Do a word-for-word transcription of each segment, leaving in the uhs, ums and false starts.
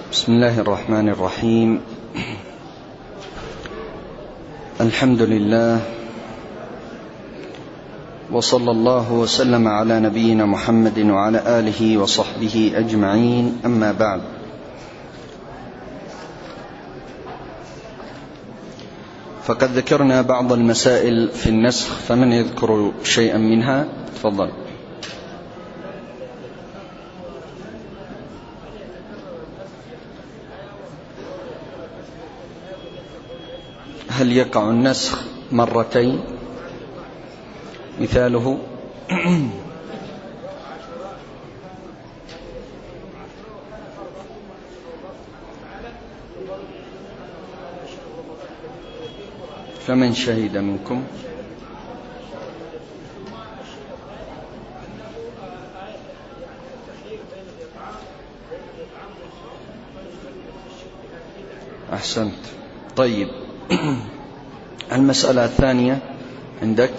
بسم الله الرحمن الرحيم. الحمد لله، وصلى الله وسلم على نبينا محمد وعلى آله وصحبه أجمعين، أما بعد. فقد ذكرنا بعض المسائل في النسخ، فمن يذكر شيئا منها تفضل. هل يقع النسخ مرتين؟ مثاله فمن شهد منكم؟ أحسنت. طيب، المسألة الثانية عندك.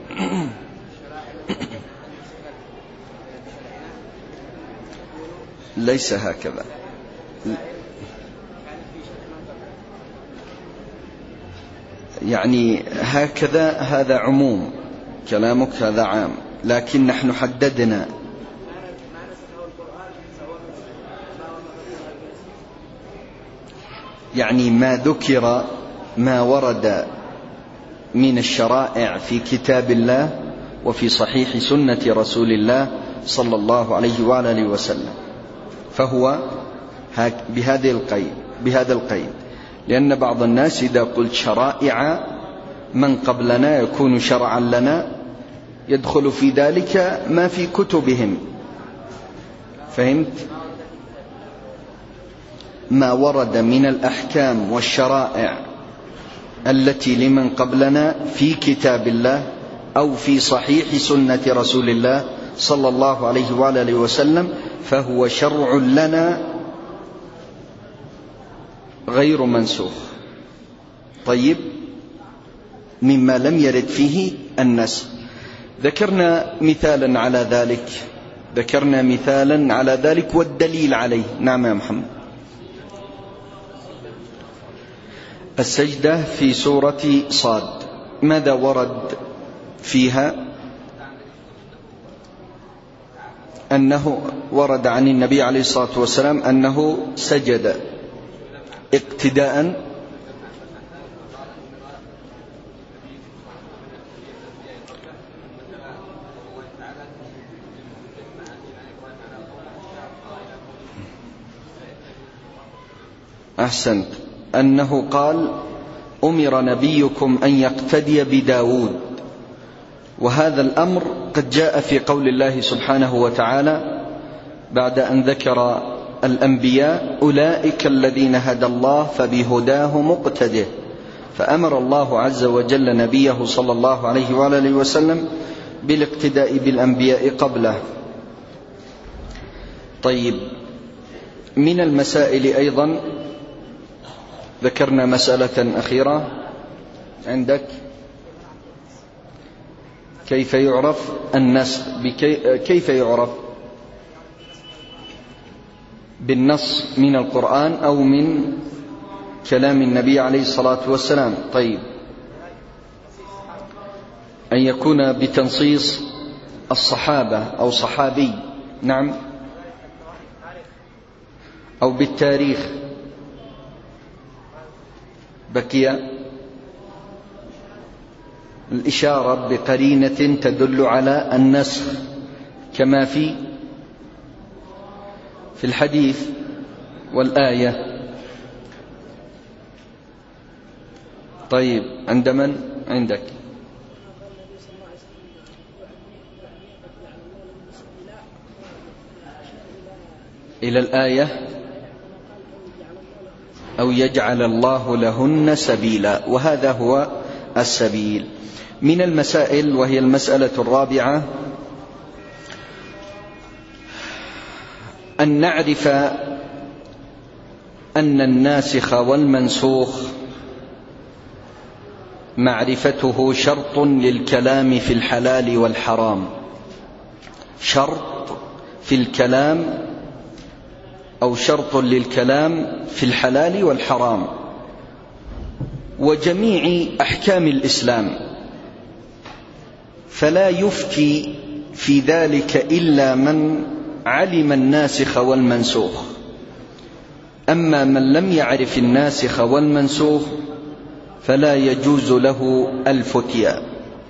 ليس هكذا، يعني هكذا هذا عموم كلامك، هذا عام، لكن نحن حددنا يعني ما ذكر، ما ورد من الشرائع في كتاب الله وفي صحيح سنة رسول الله صلى الله عليه وآله وسلم، فهو بهذه القيد بهذا القيد لأن بعض الناس إذا قلت شرائع من قبلنا يكون شرعا لنا، يدخل في ذلك ما في كتبهم، فهمت؟ ما ورد من الأحكام والشرائع التي لمن قبلنا في كتاب الله أو في صحيح سنة رسول الله صلى الله عليه وآله وسلم فهو شرع لنا غير منسوخ. طيب، مما لم يرد فيه النسخ. ذكرنا مثالا على ذلك ذكرنا مثالا على ذلك والدليل عليه. نعم يا محمد. السجدة في سورة صاد، ماذا ورد فيها؟ أنه ورد عن النبي عليه الصلاة والسلام أنه سجد اقتداء أحسنت أنه قال أمر نبيكم أن يقتدي بداود، وهذا الأمر قد جاء في قول الله سبحانه وتعالى بعد أن ذكر الأنبياء أولئك الذين هدى الله فبهداه مقتده، فأمر الله عز وجل نبيه صلى الله عليه وآله وسلم بالاقتداء بالأنبياء قبله. طيب، من المسائل أيضا ذكرنا مسألة أخيرة عندك، كيف يعرف النسخ؟ كيف يعرف؟ بالنص من القرآن أو من كلام النبي عليه الصلاة والسلام. طيب، أن يكون بتنصيص الصحابة أو صحابي، نعم، أو بالتاريخ. بقي الإشارة بقرينة تدل على النسخ كما في في الحديث والآية. طيب، عند من؟ عندك. إلى الآية أو يجعل الله لهن سبيلا، وهذا هو السبيل. من المسائل، وهي المسألة الرابعة، أن نعرف أن الناسخ والمنسوخ معرفته شرط للكلام في الحلال والحرام، شرط في الكلام أو شرط للكلام في الحلال والحرام وجميع أحكام الإسلام، فلا يفتي في ذلك إلا من علم الناسخ والمنسوخ. أما من لم يعرف الناسخ والمنسوخ فلا يجوز له الفتيا.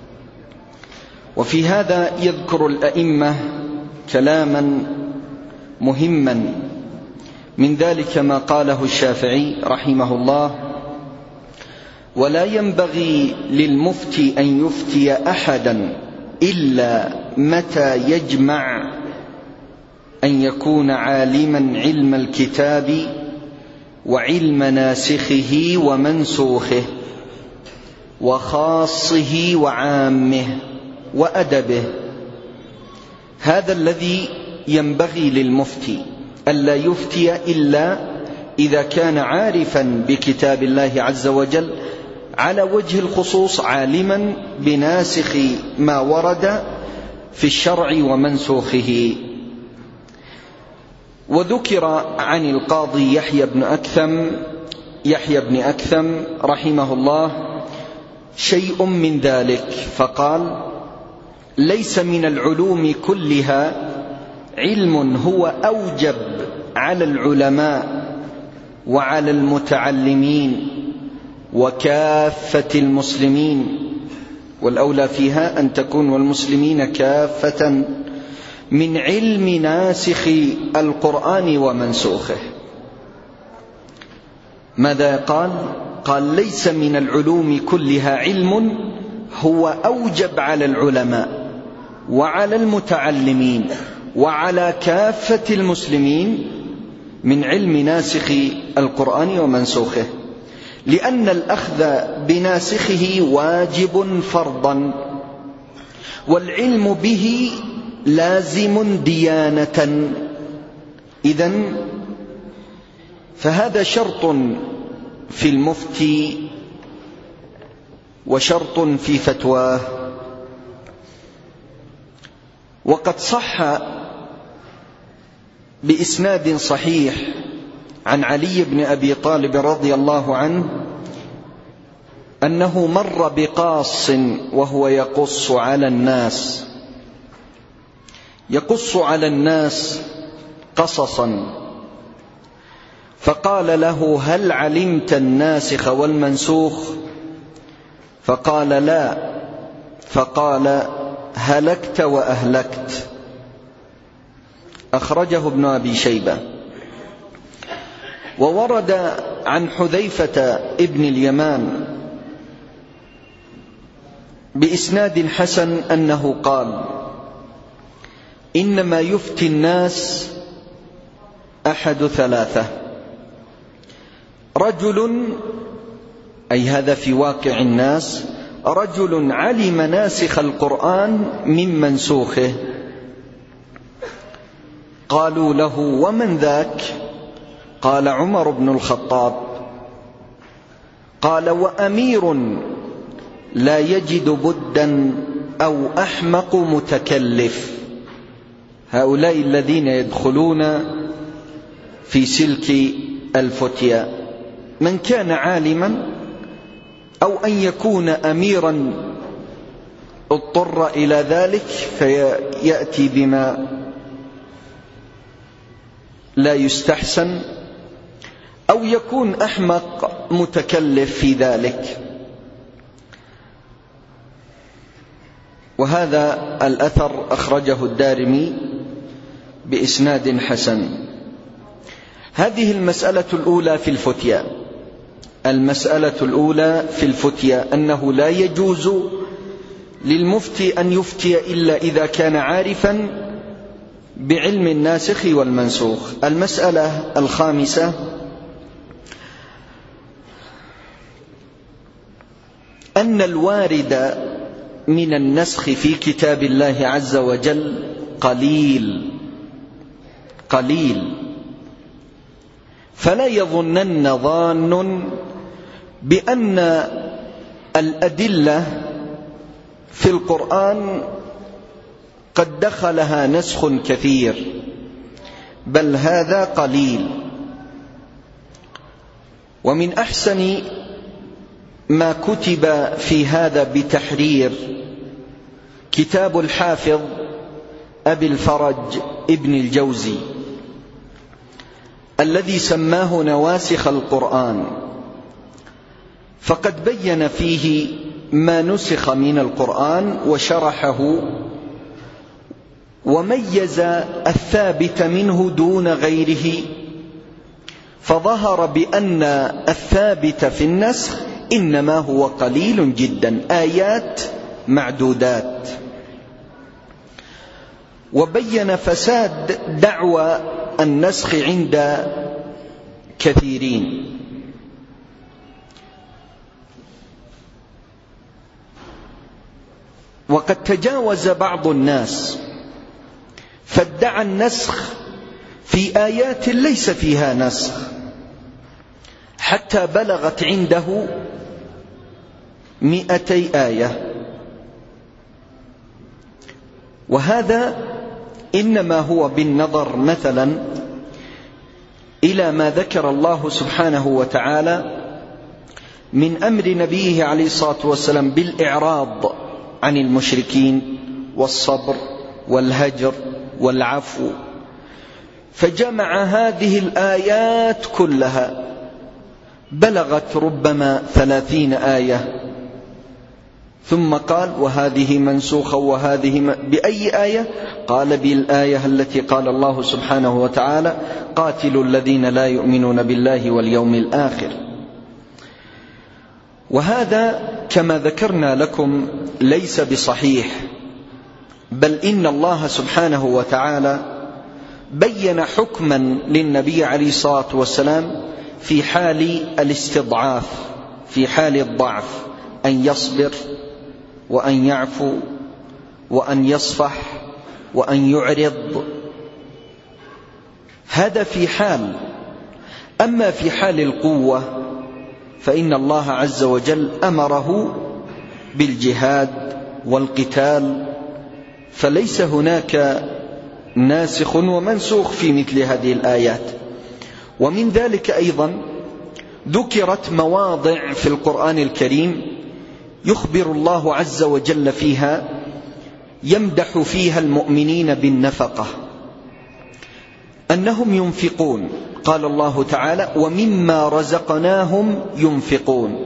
وفي هذا يذكر الأئمة كلاما مهما، من ذلك ما قاله الشافعي رحمه الله: ولا ينبغي للمفتي أن يفتي أحدا إلا متى يجمع أن يكون عالما علم الكتاب وعلم ناسخه ومنسوخه وخاصه وعامه وأدبه. هذا الذي ينبغي للمفتي، ألا يفتي إلا إذا كان عارفا بكتاب الله عز وجل على وجه الخصوص، عالما بناسخ ما ورد في الشرع ومنسوخه. وذكر عن القاضي يحيى بن أكثم يحيى بن أكثم رحمه الله شيء من ذلك، فقال: ليس من العلوم كلها علم هو أوجب على العلماء وعلى المتعلمين وكافة المسلمين، والأولى فيها أن تكون والمسلمين كافة، من علم ناسخ القرآن ومنسوخه. ماذا قال؟ قال: ليس من العلوم كلها علم هو أوجب على العلماء وعلى المتعلمين وعلى كافة المسلمين من علم ناسخ القرآن ومنسوخه، لأن الأخذ بناسخه واجب فرضا، والعلم به لازم ديانة. إذن فهذا شرط في المفتي وشرط في فتواه. وقد صح بإسناد صحيح عن علي بن أبي طالب رضي الله عنه أنه مر بقاص وهو يقص على الناس يقص على الناس قصصا، فقال له: هل علمت الناسخ والمنسوخ؟ فقال: لا. فقال: هلكت وأهلكت. أخرجه ابن أبي شيبة. وورد عن حذيفة ابن اليمان بإسناد حسن أنه قال: إنما يفتي الناس أحد ثلاثة: رجل، أي هذا في واقع الناس، رجل علم ناسخ القرآن من منسوخه. قالوا له: ومن ذاك؟ قال: عمر بن الخطاب. قال: وأمير لا يجد بدا أو أحمق متكلف. هؤلاء الذين يدخلون في سلك الفتيا: من كان عالما أو أن يكون أميرا اضطر إلى ذلك فيأتي بما لا يستحسن، أو يكون أحمق متكلف في ذلك. وهذا الأثر أخرجه الدارمي بإسناد حسن. هذه المسألة الأولى في الفتيا. المسألة الأولى في الفتيا أنه لا يجوز للمفتي أن يفتي إلا إذا كان عارفا بعلم الناسخ والمنسوخ. المسألة الخامسة: أن الوارد من النسخ في كتاب الله عز وجل قليل قليل، فلا يظنن ظان بأن الأدلة في القرآن قد دخلها نسخ كثير، بل هذا قليل. ومن أحسن ما كتب في هذا بتحرير كتاب الحافظ أبي الفرج ابن الجوزي الذي سماه نواسخ القرآن، فقد بين فيه ما نسخ من القرآن وشرحه وميز الثابت منه دون غيره، فظهر بأن الثابت في النسخ إنما هو قليل جدا، آيات معدودات. وبين فساد دعوى النسخ عند كثيرين. وقد تجاوز بعض الناس فادعى النسخ في آيات ليس فيها نسخ، حتى بلغت عنده مئتي آية، وهذا إنما هو بالنظر مثلا إلى ما ذكر الله سبحانه وتعالى من أمر نبيه عليه الصلاة والسلام بالإعراض عن المشركين والصبر والهجر والعفو، فجمع هذه الآيات كلها بلغت ربما ثلاثين آية، ثم قال وهذه منسوخة وهذه م... بأي آية؟ قال بالآية التي قال الله سبحانه وتعالى قاتلوا الذين لا يؤمنون بالله واليوم الآخر. وهذا كما ذكرنا لكم ليس بصحيح، بل إن الله سبحانه وتعالى بين حكما للنبي عليه الصلاة والسلام في حال الاستضعاف، في حال الضعف، أن يصبر وأن يعفو وأن يصفح وأن يعرض، هذا في حال. أما في حال القوة فإن الله عز وجل أمره بالجهاد والقتال، فليس هناك ناسخ ومنسوخ في مثل هذه الآيات. ومن ذلك أيضا ذكرت مواضع في القرآن الكريم يخبر الله عز وجل فيها، يمدح فيها المؤمنين بالنفقة، أنهم ينفقون. قال الله تعالى ومما رزقناهم ينفقون،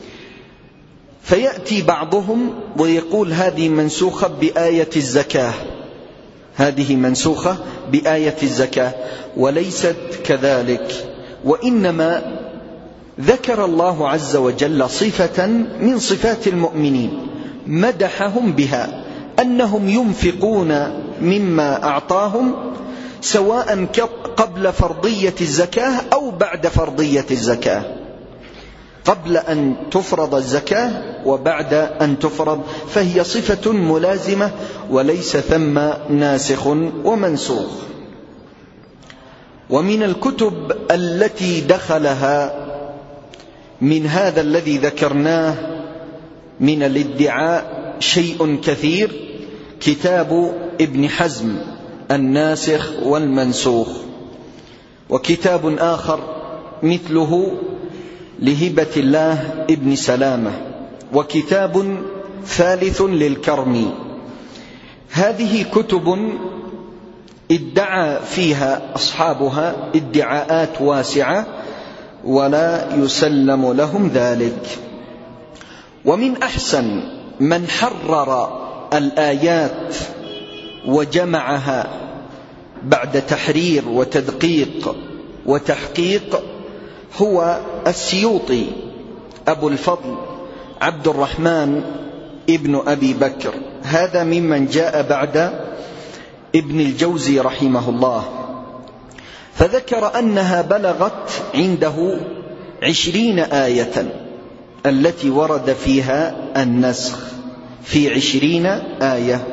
فيأتي بعضهم ويقول هذه منسوخة بآية الزكاة، هذه منسوخة بآية الزكاة، وليست كذلك، وإنما ذكر الله عز وجل صفة من صفات المؤمنين مدحهم بها، أنهم ينفقون مما أعطاهم سواء قبل فرضية الزكاة أو بعد فرضية الزكاة، قبل أن تفرض الزكاة وبعد أن تفرض، فهي صفة ملازمة وليس ثم ناسخ ومنسوخ. ومن الكتب التي دخلها من هذا الذي ذكرناه من الادعاء شيء كثير كتاب ابن حزم الناسخ والمنسوخ، وكتاب آخر مثله لهبة الله ابن سلامة، وكتاب ثالث للكرمي. هذه كتب ادعى فيها أصحابها ادعاءات واسعة ولا يسلم لهم ذلك. ومن أحسن من حرر الآيات وجمعها بعد تحرير وتدقيق وتحقيق هو السيوطي أبو الفضل عبد الرحمن ابن أبي بكر، هذا ممن جاء بعد ابن الجوزي رحمه الله، فذكر أنها بلغت عنده عشرين آية التي ورد فيها النسخ، في عشرين آية.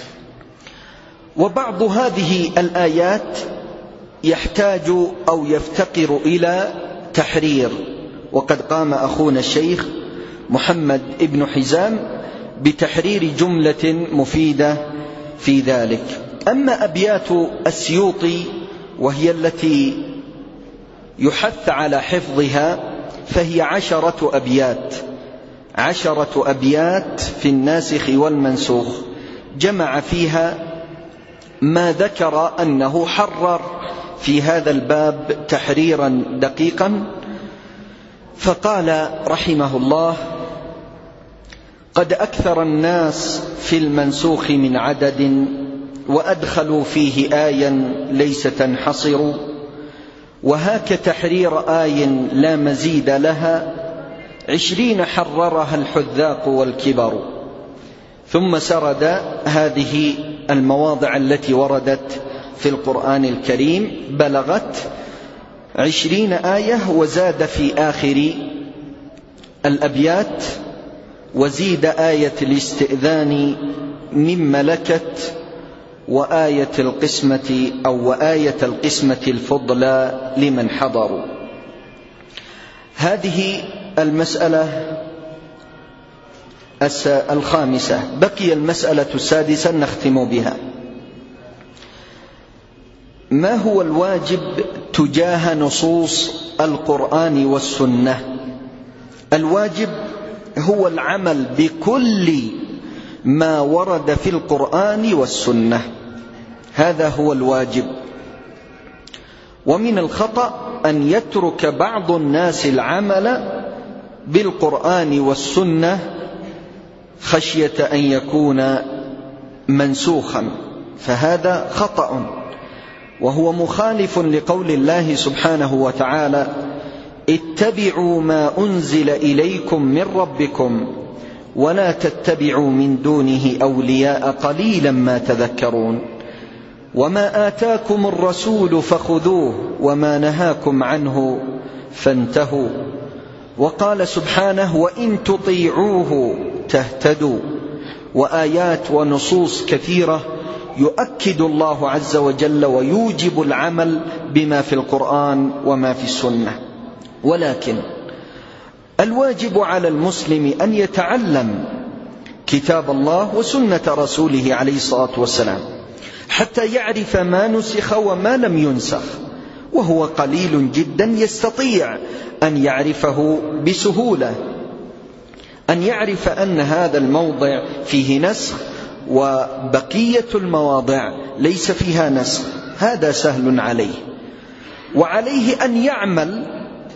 وبعض هذه الآيات يحتاج أو يفتقر إلى تحرير، وقد قام أخونا الشيخ محمد ابن حزام بتحرير جملة مفيدة في ذلك. أما أبيات السيوطي وهي التي يحث على حفظها، فهي عشرة أبيات عشرة أبيات في الناسخ والمنسوخ، جمع فيها ما ذكر أنه حرر في هذا الباب تحريرا دقيقا. فقال رحمه الله: قد أكثر الناس في المنسوخ من عدد، وأدخلوا فيه آيا ليس تنحصر، وهاك تحرير آي لا مزيد لها، عشرين حررها الحذاق والكبر. ثم سرد هذه المواضع التي وردت في القرآن الكريم، بلغت عشرين آية، وزاد في آخر الأبيات: وزيد آية الاستئذان من ملكت، وآية القسمة أو وآية القسمة الفضلى لمن حضروا. هذه المسألة الخامسة. بقي المسألة السادسة نختم بها: ما هو الواجب تجاه نصوص القرآن والسنة؟ الواجب هو العمل بكل ما ورد في القرآن والسنة، هذا هو الواجب. ومن الخطأ أن يترك بعض الناس العمل بالقرآن والسنة خشية أن يكون منسوخا، فهذا خطأ، وهو مخالف لقول الله سبحانه وتعالى: اتبعوا ما أنزل إليكم من ربكم ولا تتبعوا من دونه أولياء قليلا ما تذكرون، وما آتاكم الرسول فخذوه وما نهاكم عنه فانتهوا. وقال سبحانه: وإن تطيعوه تهتدوا. وآيات ونصوص كثيرة يؤكد الله عز وجل ويوجب العمل بما في القرآن وما في السنة. ولكن الواجب على المسلم أن يتعلم كتاب الله وسنة رسوله عليه الصلاة والسلام حتى يعرف ما نسخ وما لم ينسخ، وهو قليل جدا يستطيع أن يعرفه بسهولة. أن يعرف أن هذا الموضع فيه نسخ وبقية المواضع ليس فيها نسخ، هذا سهل عليه. وعليه أن يعمل،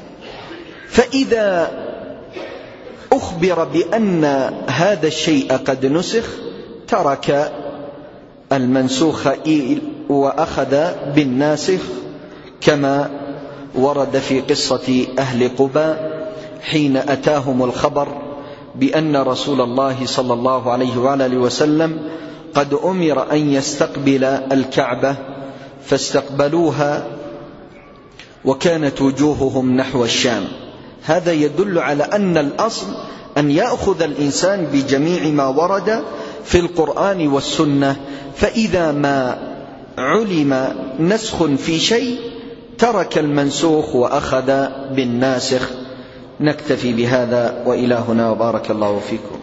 فإذا أخبر بأن هذا الشيء قد نسخ ترك المنسوخ وأخذ بالناسخ، كما ورد في قصة أهل قباء حين أتاهم الخبر بأن رسول الله صلى الله عليه وآله وسلم قد أمر أن يستقبل الكعبة، فاستقبلوها وكانت وجوههم نحو الشام. هذا يدل على أن الأصل أن يأخذ الإنسان بجميع ما ورد في القرآن والسنة، فإذا ما علم نسخ في شيء ترك المنسوخ وأخذ بالناسخ. نكتفي بهذا وإلى هنا، وبارك الله فيكم.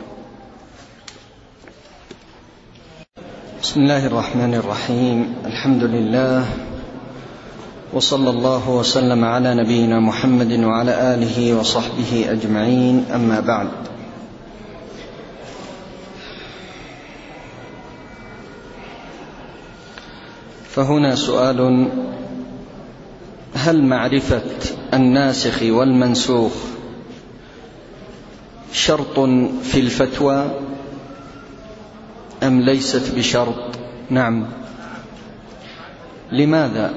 بسم الله الرحمن الرحيم. الحمد لله، وصلى الله وسلم على نبينا محمد وعلى آله وصحبه أجمعين، أما بعد. فهنا سؤال: هل معرفة الناسخ والمنسوخ شرط في الفتوى أم ليست بشرط؟ نعم. لماذا؟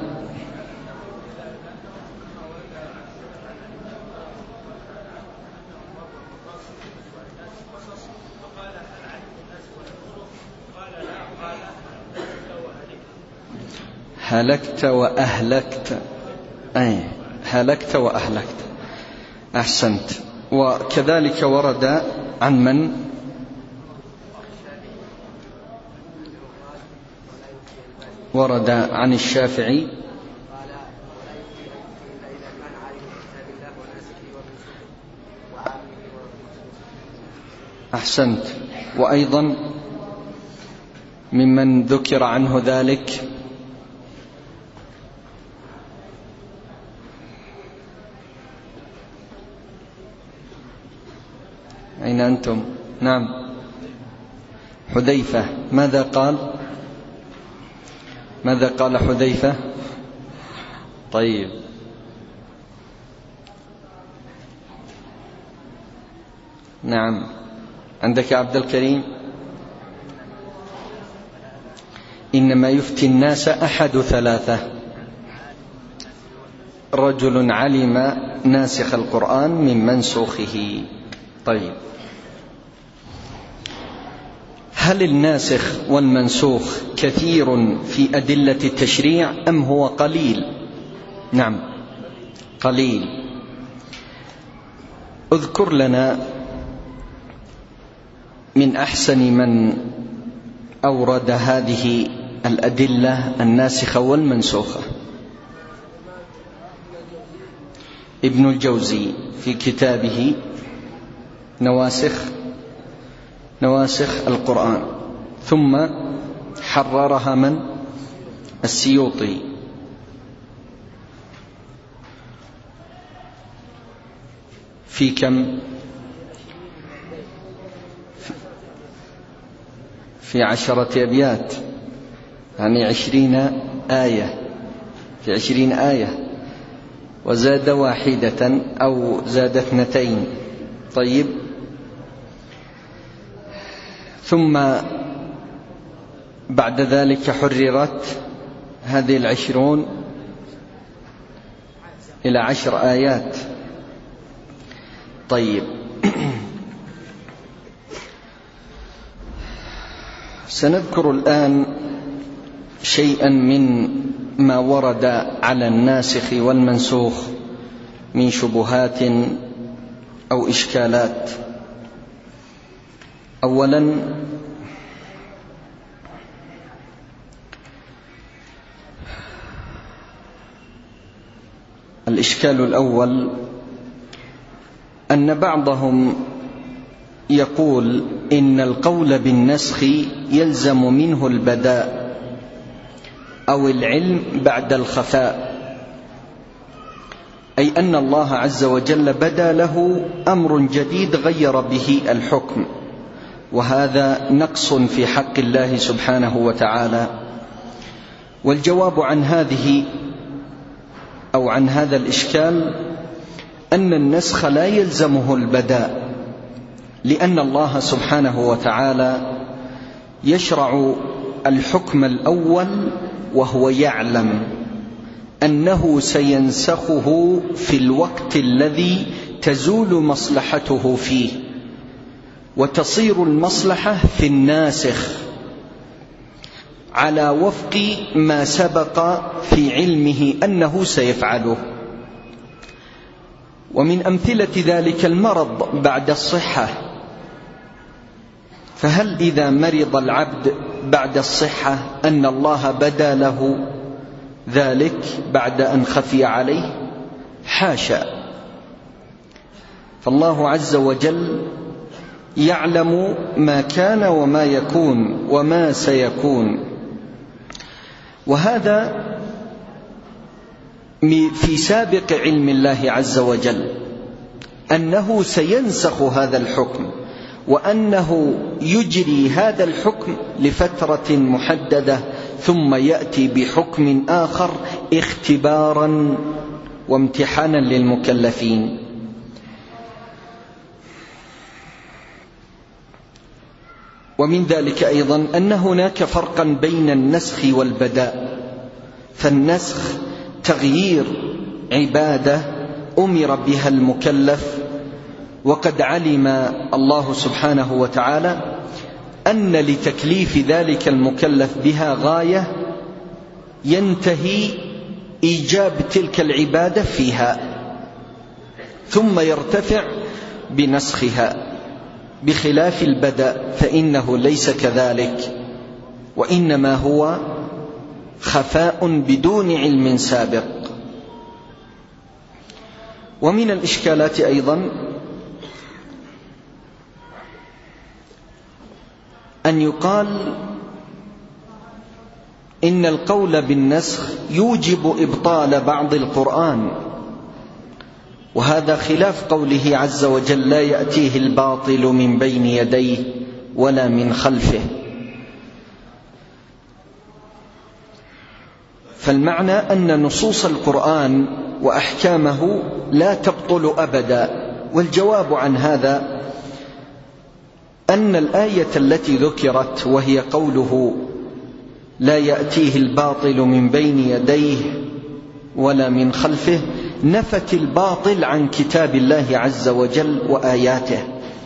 هلكت وأهلكت، أي هلكت وأهلكت، أحسنت. وكذلك ورد عن من؟ ورد عن الشافعي. أحسنت. وأيضا ممن ذكر عنه ذلك أين أنتم؟ نعم حذيفة. ماذا قال؟ ماذا قال حذيفة؟ طيب نعم. عندك عبد الكريم؟ إنما يفتي الناس أحد ثلاثة: رجل علم ناسخ القرآن من منسوخه. طيب، هل الناسخ والمنسوخ كثير في أدلة التشريع أم هو قليل؟ نعم قليل. اذكر لنا من أحسن من أورد هذه الأدلة الناسخة والمنسوخة. ابن الجوزي في كتابه نواسخ نواسخ القرآن، ثم حررها من؟ السيوطي. في كم؟ في عشرة أبيات، يعني عشرين آية، في عشرين آية، وزاد واحدة أو زاد اثنتين. طيب، ثم بعد ذلك حررت هذه العشرون إلى عشر آيات. طيب، سنذكر الآن شيئا من ما ورد على الناسخ والمنسوخ من شبهات أو إشكالات. أولا، الإشكال الأول أن بعضهم يقول إن القول بالنسخ يلزم منه البداء أو العلم بعد الخفاء، أي أن الله عز وجل بدا له أمر جديد غير به الحكم، وهذا نقص في حق الله سبحانه وتعالى. والجواب عن هذه أو عن هذا الإشكال أن النسخ لا يلزمه البداء، لأن الله سبحانه وتعالى يشرع الحكم الأول وهو يعلم أنه سينسخه في الوقت الذي تزول مصلحته فيه، وتصير المصلحة في الناسخ على وفق ما سبق في علمه أنه سيفعله. ومن أمثلة ذلك المرض بعد الصحة، فهل إذا مرض العبد بعد الصحة أن الله بدا له ذلك بعد أن خفي عليه؟ حاشا، فالله عز وجل يعلم ما كان وما يكون وما سيكون، وهذا في سابق علم الله عز وجل أنه سينسخ هذا الحكم، وأنه يجري هذا الحكم لفترة محددة ثم يأتي بحكم آخر اختبارا وامتحانا للمكلفين. ومن ذلك أيضا أن هناك فرقا بين النسخ والبداء، فالنسخ تغيير عبادة أمر بها المكلف، وقد علم الله سبحانه وتعالى أن لتكليف ذلك المكلف بها غاية ينتهي إيجاب تلك العبادة فيها، ثم يرتفع بنسخها، بخلاف البدء فإنه ليس كذلك، وإنما هو خفاء بدون علم سابق. ومن الإشكالات أيضا أن يقال إن القول بالنسخ يوجب إبطال بعض القرآن، وهذا خلاف قوله عز وجل: لا يأتيه الباطل من بين يديه ولا من خلفه. فالمعنى أن نصوص القرآن وأحكامه لا تبطل أبدا. والجواب عن هذا أن الآية التي ذكرت وهي قوله: لا يأتيه الباطل من بين يديه ولا من خلفه، نفت الباطل عن كتاب الله عز وجل وآياته،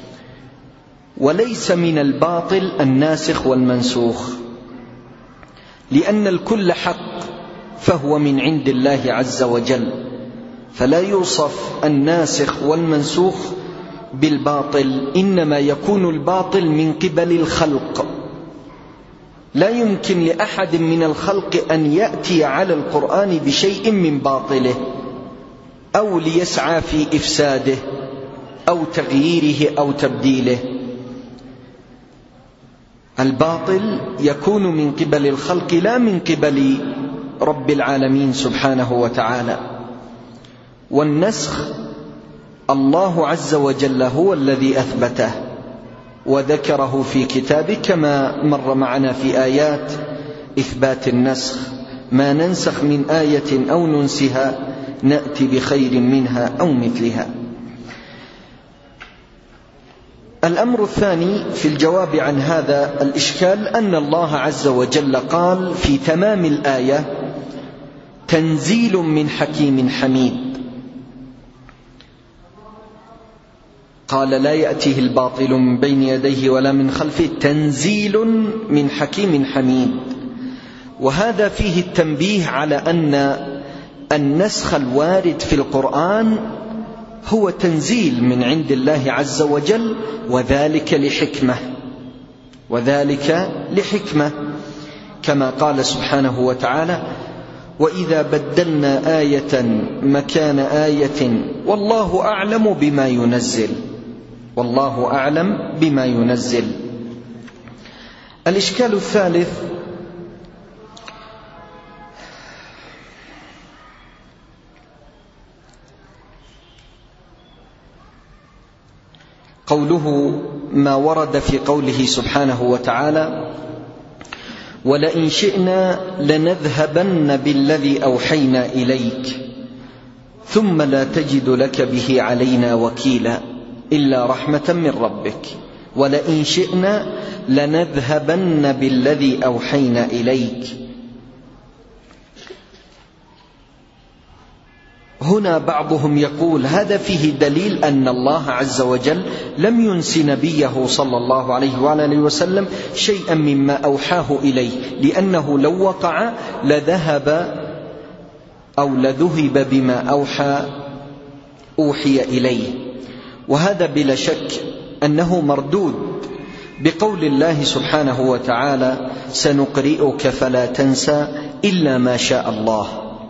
وليس من الباطل الناسخ والمنسوخ، لأن الكل حق فهو من عند الله عز وجل، فلا يوصف الناسخ والمنسوخ بالباطل، إنما يكون الباطل من قبل الخلق. لا يمكن لأحد من الخلق أن يأتي على القرآن بشيء من باطله أو ليسعى في إفساده أو تغييره أو تبديله. الباطل يكون من قبل الخلق لا من قبل رب العالمين سبحانه وتعالى. والنسخ الله عز وجل هو الذي أثبته وذكره في كتابه، كما مر معنا في آيات إثبات النسخ: ما ننسخ من آية أو ننسها نأتي بخير منها أو مثلها. الأمر الثاني في الجواب عن هذا الإشكال أن الله عز وجل قال في تمام الآية: تنزيل من حكيم حميد. قال: لا يأتيه الباطل من بين يديه ولا من خلفه، تنزيل من حكيم حميد. وهذا فيه التنبيه على أن النسخ الوارد في القرآن هو تنزيل من عند الله عز وجل، وذلك لحكمة وذلك لحكمة كما قال سبحانه وتعالى: وإذا بدلنا آية مكان آية والله أعلم بما ينزل والله أعلم بما ينزل. الإشكال الثالث قوله ما ورد في قوله سبحانه وتعالى: ولئن شئنا لنذهبن بالذي أوحينا إليك ثم لا تجد لك به علينا وكيلا إلا رحمة من ربك. ولئن شئنا لنذهبن بالذي أوحينا إليك. هنا بعضهم يقول هذا فيه دليل أن الله عز وجل لم ينس نبيه صلى الله عليه وآله وسلم شيئا مما أوحاه إليه، لأنه لو وقع لذهب أو لذهب بما أوحى أوحي إليه. وهذا بلا شك أنه مردود بقول الله سبحانه وتعالى: سنقرئك فلا تنسى إلا ما شاء الله.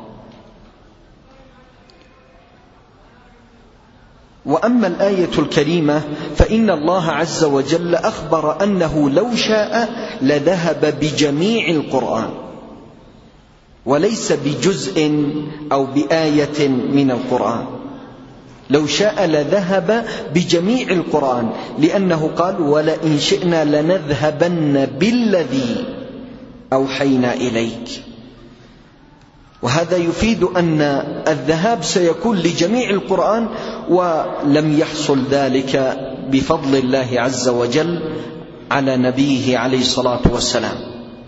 وأما الآية الكريمة فإن الله عز وجل أخبر أنه لو شاء لذهب بجميع القرآن وليس بجزء أو بآية من القرآن. لو شاء لذهب بجميع القرآن، لأنه قال: ولئن شئنا لنذهبن بالذي أوحينا إليك. وهذا يفيد أن الذهاب سيكون لجميع القرآن، ولم يحصل ذلك بفضل الله عز وجل على نبيه عليه الصلاة والسلام،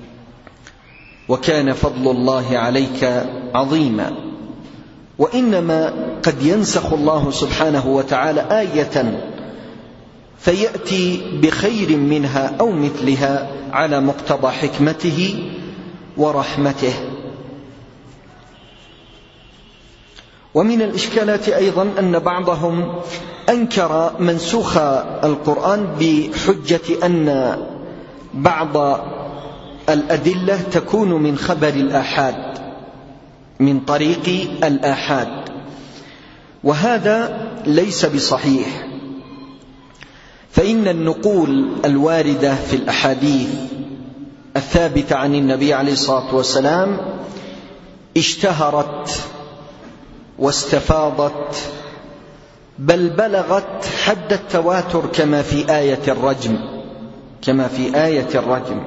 وكان فضل الله عليك عظيما. وإنما قد ينسخ الله سبحانه وتعالى آية فيأتي بخير منها أو مثلها على مقتضى حكمته ورحمته. ومن الإشكالات أيضا أن بعضهم أنكر منسوخ القرآن بحجة أن بعض الأدلة تكون من خبر الآحاد، من طريق الآحاد، وهذا ليس بصحيح. فإن النقول الواردة في الأحاديث الثابتة عن النبي عليه الصلاة والسلام اشتهرت واستفاضت بل بلغت حد التواتر كما في آية الرجم كما في آية الرجم.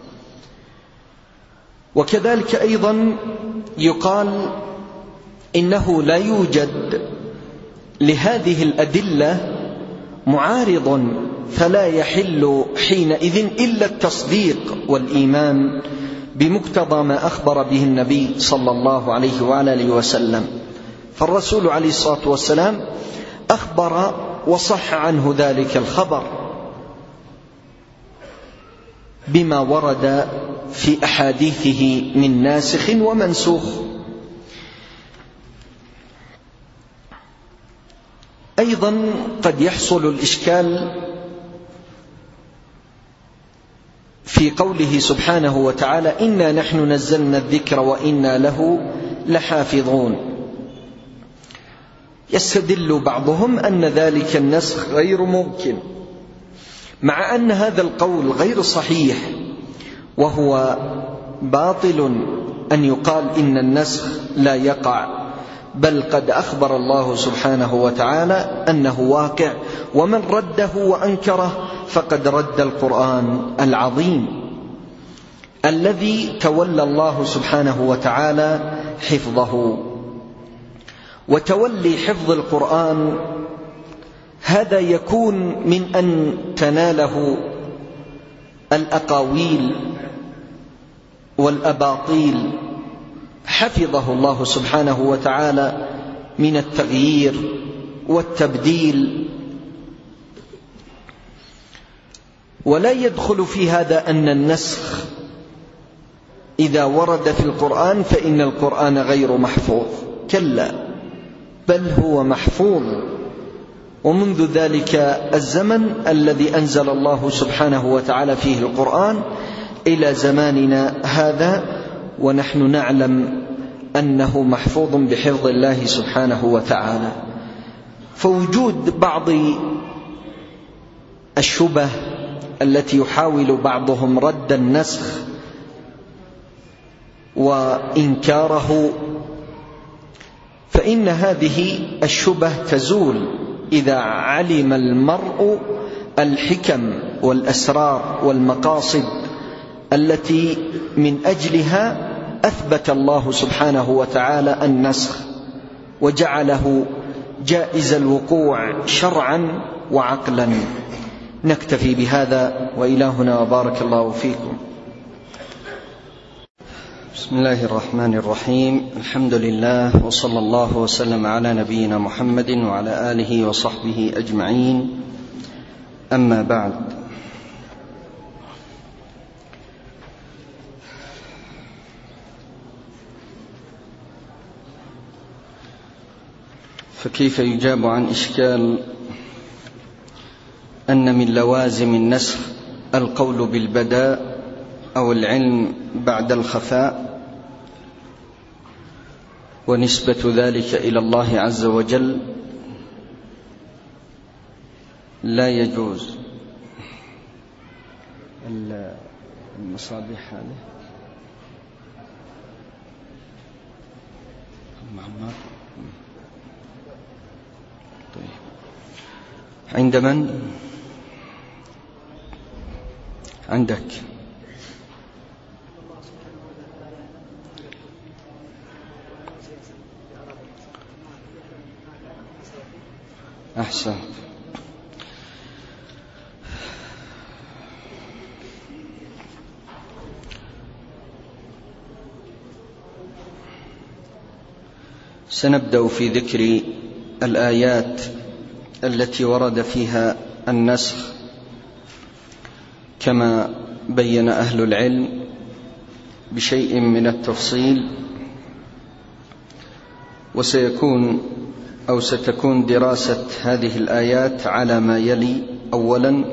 وكذلك أيضا يقال إنه لا يوجد لهذه الأدلة معارض، فلا يحل حينئذ إلا التصديق والإيمان بمقتضى ما أخبر به النبي صلى الله عليه وعلى آله وسلم. فالرسول عليه الصلاة والسلام أخبر وصح عنه ذلك الخبر بما ورد في أحاديثه من ناسخ ومنسوخ. أيضا قد يحصل الإشكال في قوله سبحانه وتعالى إنا نحن نزلنا الذكر وإنا له لحافظون. يستدل بعضهم أن ذلك النسخ غير ممكن، مع أن هذا القول غير صحيح، وهو باطل أن يقال إن النسخ لا يقع، بل قد أخبر الله سبحانه وتعالى أنه واقع، ومن رده وأنكره فقد رد القرآن العظيم الذي تولى الله سبحانه وتعالى حفظه. وتولي حفظ القرآن هذا يكون من أن تناله الأقاويل والأباطيل حفظه الله سبحانه وتعالى من التغيير والتبديل. ولا يدخل في هذا أن النسخ إذا ورد في القرآن فإن القرآن غير محفوظ، كلا، بل هو محفوظ، ومنذ ذلك الزمن الذي أنزل الله سبحانه وتعالى فيه القرآن إلى زماننا هذا، ونحن نعلم أنه محفوظ بحفظ الله سبحانه وتعالى. فوجود بعض الشبه التي يحاول بعضهم رد النسخ وإنكاره، فإن هذه الشبه تزول إذا علم المرء الحكم والأسرار والمقاصد التي من أجلها أثبت الله سبحانه وتعالى النسخ وجعله جائز الوقوع شرعا وعقلا. نكتفي بهذا، وإلهنا وبارك الله فيكم. بسم الله الرحمن الرحيم. الحمد لله، وصلى الله وسلم على نبينا محمد وعلى آله وصحبه أجمعين. أما بعد، فكيف يجاب عن إشكال أن من لوازم النسخ القول بالبداء أو العلم بعد الخفاء، ونسبة ذلك إلى الله عز وجل لا يجوز. المصابيح هذه معمر طيب عند من؟ عندك. أحسن. سنبدأ في ذكر الآيات التي ورد فيها النسخ كما بين أهل العلم بشيء من التفصيل، وسيكون أو ستكون دراسة هذه الآيات على ما يلي. أولا،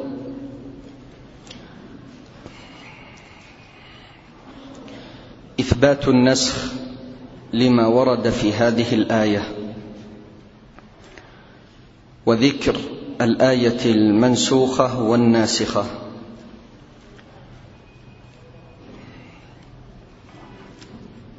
إثبات النسخ لما ورد في هذه الآية، وذكر الآية المنسوخة والناسخة.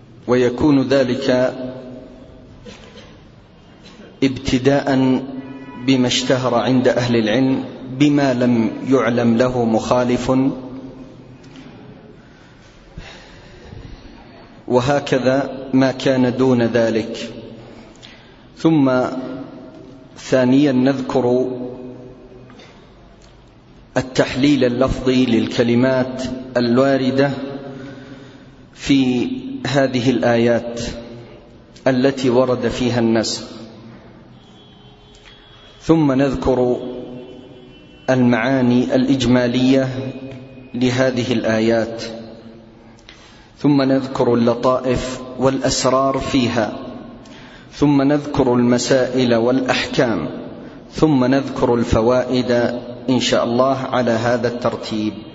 ويكون ذلك ابتداء بما اشتهر عند أهل العلم بما لم يعلم له مخالف، وهكذا ما كان دون ذلك. ثم ثانيا نذكر التحليل اللفظي للكلمات الواردة في هذه الآيات التي ورد فيها النسخ، ثم نذكر المعاني الإجمالية لهذه الآيات، ثم نذكر اللطائف والأسرار فيها، ثم نذكر المسائل والأحكام، ثم نذكر الفوائد إن شاء الله على هذا الترتيب.